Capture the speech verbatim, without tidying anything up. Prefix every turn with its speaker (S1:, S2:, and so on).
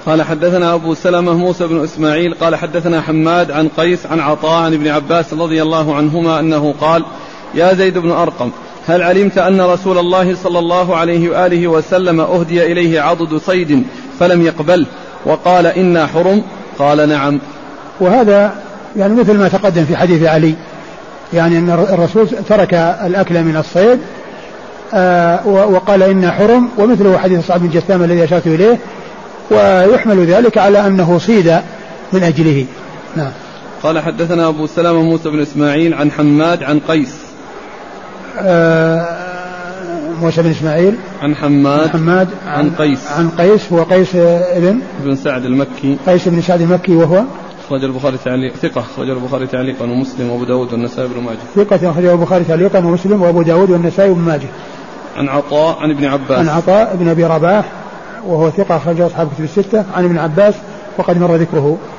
S1: قال حدثنا أبو سلمة موسى بن إسماعيل قال حدثنا حماد عن قيس عن عطاء عن ابن عباس رضي الله عنهما أنه قال يا زيد بن أرقم هل علمت أن رسول الله صلى الله عليه وآله وسلم أهدي إليه عضد صيد فلم يقبل وقال إنا حرم؟ قال نعم.
S2: وهذا يعني مثل ما تقدم في حديث علي، يعني أن الرسول ترك الأكل من الصيد آه وقال إنا حرم، ومثله حديث صعب بن جثام الذي أشرت إليه، ويحمل ذلك على أنه صيد من أجله. نعم.
S1: قال حدثنا أبو سلمة موسى بن إسماعيل عن حماد عن قيس
S2: آه موسى بن إسماعيل
S1: عن حماد,
S2: حماد
S1: عن, عن قيس
S2: عن قيس هو قيس ابن
S1: ابن سعد المكي
S2: قيس بن سعد المكي وهو
S1: أخرج البخاري تعليق ثقة أخرج البخاري تعليقا ومسلم وأبو داود والنسائي وابن ماجه
S2: ثقة أخرج البخاري تعليقا ومسلم وأبو داود والنسائي وابن ماجه.
S1: عن عطاء عن ابن عباس
S2: عن عطاء ابن أبي رباح وهو ثقة أخرج أصحاب كتب الستة عن ابن عباس وقد مر ذكره.